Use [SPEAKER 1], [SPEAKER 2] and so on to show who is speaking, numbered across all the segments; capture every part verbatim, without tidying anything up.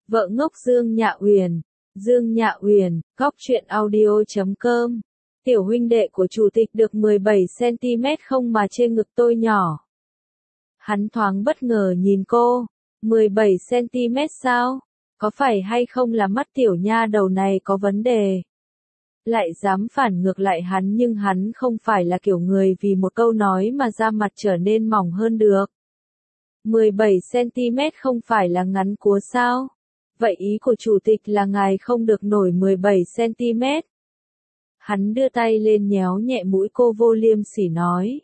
[SPEAKER 1] Vợ ngốc Dương Nhạ Uyển, Dương Nhạ Uyển, góc truyện audio chấm com. Tiểu huynh đệ của chủ tịch được mười bảy xăng ti mét không mà chê ngực tôi nhỏ. Hắn thoáng bất ngờ nhìn cô, mười bảy xăng ti mét sao? Có phải hay không là mắt tiểu nha đầu này có vấn đề? Lại dám phản ngược lại hắn, nhưng hắn không phải là kiểu người vì một câu nói mà da mặt trở nên mỏng hơn được. mười bảy xăng ti mét không phải là ngắn cúa sao? Vậy ý của chủ tịch là ngài không được nổi mười bảy xăng ti mét. Hắn đưa tay lên nhéo nhẹ mũi cô, vô liêm sỉ nói.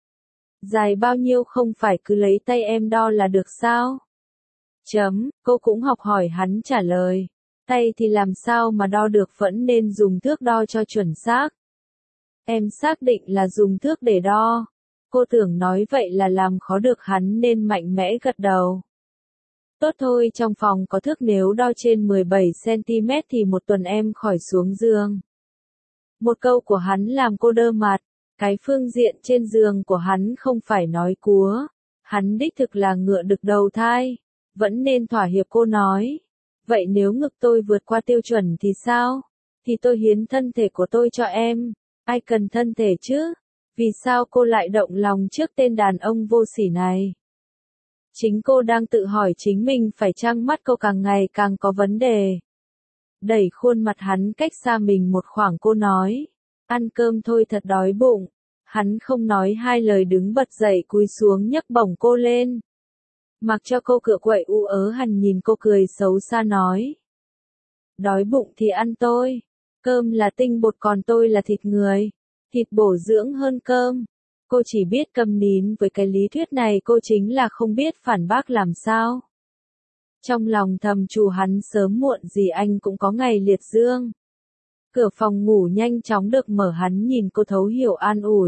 [SPEAKER 1] Dài bao nhiêu không phải cứ lấy tay em đo là được sao? Chấm, cô cũng học hỏi hắn trả lời. Tay thì làm sao mà đo được, vẫn nên dùng thước đo cho chuẩn xác. Em xác định là dùng thước để đo. Cô tưởng nói vậy là làm khó được hắn nên mạnh mẽ gật đầu. Tốt thôi, trong phòng có thước, nếu đo trên mười bảy xăng ti mét thì một tuần em khỏi xuống giường. Một câu của hắn làm cô đơ mặt, cái phương diện trên giường của hắn không phải nói cúa, hắn đích thực là ngựa đực đầu thai, vẫn nên thỏa hiệp. Cô nói, vậy nếu ngực tôi vượt qua tiêu chuẩn thì sao? Thì tôi hiến thân thể của tôi cho em, ai cần thân thể chứ? Vì sao cô lại động lòng trước tên đàn ông vô sỉ này? Chính cô đang tự hỏi chính mình phải chăng mắt cô càng ngày càng có vấn đề. Đẩy khuôn mặt hắn cách xa mình một khoảng, cô nói, ăn cơm thôi, thật đói bụng. Hắn không nói hai lời đứng bật dậy cúi xuống nhấc bổng cô lên. Mặc cho cô cựa quậy u ớ, hắn nhìn cô cười xấu xa nói. Đói bụng thì ăn tôi. Cơm là tinh bột còn tôi là thịt người. Thịt bổ dưỡng hơn cơm. Cô chỉ biết câm nín với cái lý thuyết này, cô chính là không biết phản bác làm sao. Trong lòng thầm trù hắn, sớm muộn gì anh cũng có ngày liệt dương. Cửa phòng ngủ nhanh chóng được mở, hắn nhìn cô thấu hiểu an ủi.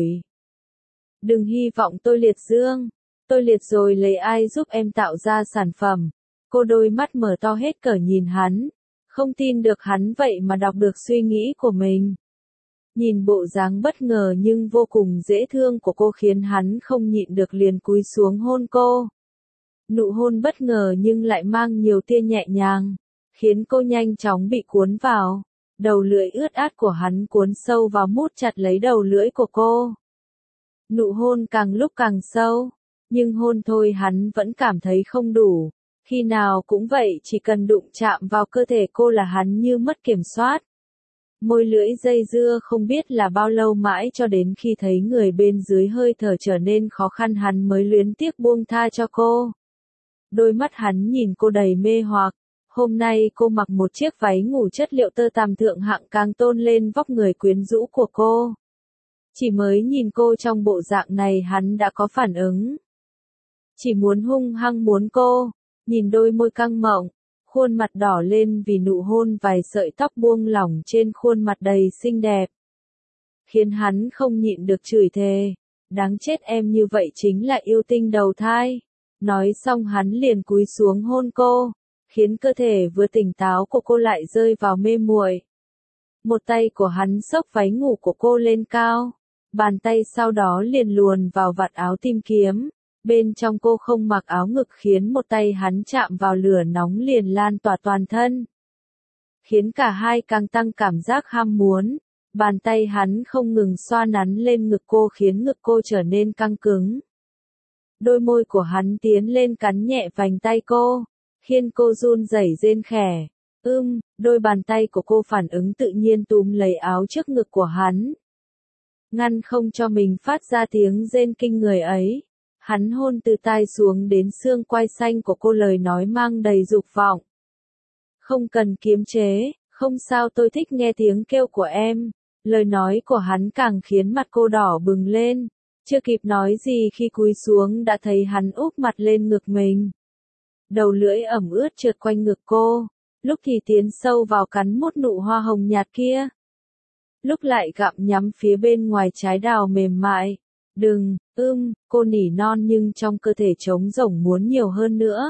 [SPEAKER 1] Đừng hy vọng tôi liệt dương. Tôi liệt rồi lấy ai giúp em tạo ra sản phẩm. Cô đôi mắt mở to hết cỡ nhìn hắn. Không tin được hắn vậy mà đọc được suy nghĩ của mình. Nhìn bộ dáng bất ngờ nhưng vô cùng dễ thương của cô khiến hắn không nhịn được liền cúi xuống hôn cô. Nụ hôn bất ngờ nhưng lại mang nhiều tia nhẹ nhàng, khiến cô nhanh chóng bị cuốn vào. Đầu lưỡi ướt át của hắn cuốn sâu vào, mút chặt lấy đầu lưỡi của cô. Nụ hôn càng lúc càng sâu, nhưng hôn thôi hắn vẫn cảm thấy không đủ. Khi nào cũng vậy, chỉ cần đụng chạm vào cơ thể cô là hắn như mất kiểm soát. Môi lưỡi dây dưa không biết là bao lâu, mãi cho đến khi thấy người bên dưới hơi thở trở nên khó khăn hắn mới luyến tiếc buông tha cho cô. Đôi mắt hắn nhìn cô đầy mê hoặc. Hôm nay cô mặc một chiếc váy ngủ chất liệu tơ tằm thượng hạng, càng tôn lên vóc người quyến rũ của cô. Chỉ mới nhìn cô trong bộ dạng này hắn đã có phản ứng. Chỉ muốn hung hăng muốn cô. Nhìn đôi môi căng mọng, khuôn mặt đỏ lên vì nụ hôn, vài sợi tóc buông lỏng trên khuôn mặt đầy xinh đẹp. Khiến hắn không nhịn được chửi thề. Đáng chết, em như vậy chính là yêu tinh đầu thai. Nói xong hắn liền cúi xuống hôn cô, khiến cơ thể vừa tỉnh táo của cô lại rơi vào mê muội. Một tay của hắn xốc váy ngủ của cô lên cao, bàn tay sau đó liền luồn vào vạt áo tìm kiếm. Bên trong cô không mặc áo ngực, khiến một tay hắn chạm vào lửa nóng liền lan tỏa toàn thân. Khiến cả hai càng tăng cảm giác ham muốn. Bàn tay hắn không ngừng xoa nắn lên ngực cô, khiến ngực cô trở nên căng cứng. Đôi môi của hắn tiến lên cắn nhẹ vành tay cô, khiến cô run rẩy rên khẽ. Ưm, đôi bàn tay của cô phản ứng tự nhiên túm lấy áo trước ngực của hắn. Ngăn không cho mình phát ra tiếng rên kinh người ấy. Hắn hôn từ tai xuống đến xương quai xanh của cô, lời nói mang đầy dục vọng. Không cần kiềm chế, không sao, tôi thích nghe tiếng kêu của em. Lời nói của hắn càng khiến mặt cô đỏ bừng lên. Chưa kịp nói gì khi cúi xuống đã thấy hắn úp mặt lên ngực mình. Đầu lưỡi ẩm ướt trượt quanh ngực cô, lúc thì tiến sâu vào cắn mút nụ hoa hồng nhạt kia. Lúc lại gặm nhắm phía bên ngoài trái đào mềm mại. Đừng, ưm, cô nỉ non nhưng trong cơ thể trống rỗng muốn nhiều hơn nữa.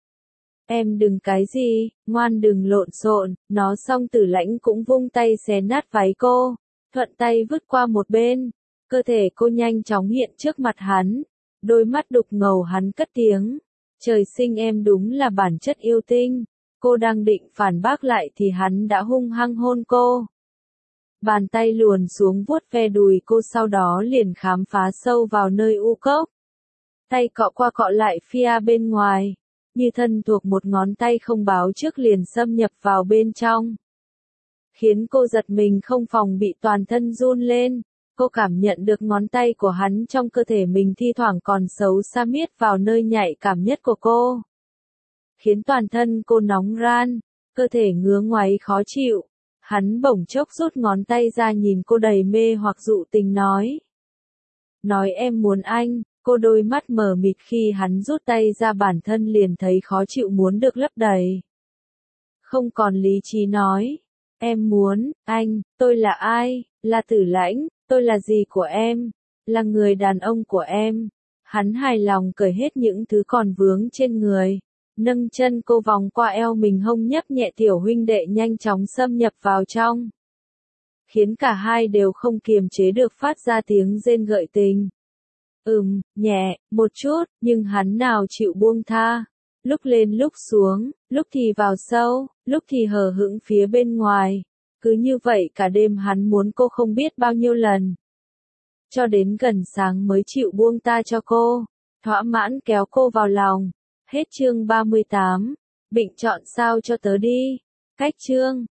[SPEAKER 1] Em đừng cái gì, ngoan đừng lộn xộn. Nói xong Tử Lãnh cũng vung tay xé nát váy cô, thuận tay vứt qua một bên. Cơ thể cô nhanh chóng hiện trước mặt hắn, đôi mắt đục ngầu hắn cất tiếng. Trời sinh em đúng là bản chất yêu tinh. Cô đang định phản bác lại thì hắn đã hung hăng hôn cô. Bàn tay luồn xuống vuốt ve đùi cô, sau đó liền khám phá sâu vào nơi u cốc. Tay cọ qua cọ lại phía bên ngoài, như thân thuộc, một ngón tay không báo trước liền xâm nhập vào bên trong. Khiến cô giật mình không phòng bị, toàn thân run lên. Cô cảm nhận được ngón tay của hắn trong cơ thể mình, thi thoảng còn xấu xa miết vào nơi nhạy cảm nhất của cô. Khiến toàn thân cô nóng ran, cơ thể ngứa ngáy khó chịu. Hắn bỗng chốc rút ngón tay ra, nhìn cô đầy mê hoặc dụ tình nói. Nói em muốn anh. Cô đôi mắt mờ mịt, khi hắn rút tay ra bản thân liền thấy khó chịu muốn được lấp đầy. Không còn lý trí nói. Em muốn, anh, tôi là ai, là Tử Lãnh, tôi là gì của em, là người đàn ông của em. Hắn hài lòng cởi hết những thứ còn vướng trên người. Nâng chân cô vòng qua eo mình, hông nhấp nhẹ, tiểu huynh đệ nhanh chóng xâm nhập vào trong. Khiến cả hai đều không kiềm chế được phát ra tiếng rên gợi tình. Ừm, nhẹ, một chút, nhưng hắn nào chịu buông tha. Lúc lên lúc xuống, lúc thì vào sâu, lúc thì hờ hững phía bên ngoài. Cứ như vậy cả đêm hắn muốn cô không biết bao nhiêu lần. Cho đến gần sáng mới chịu buông ta cho cô. Thỏa mãn kéo cô vào lòng. Hết chương ba mươi tám. Bịnh chọn sao cho tớ đi. Cách chương.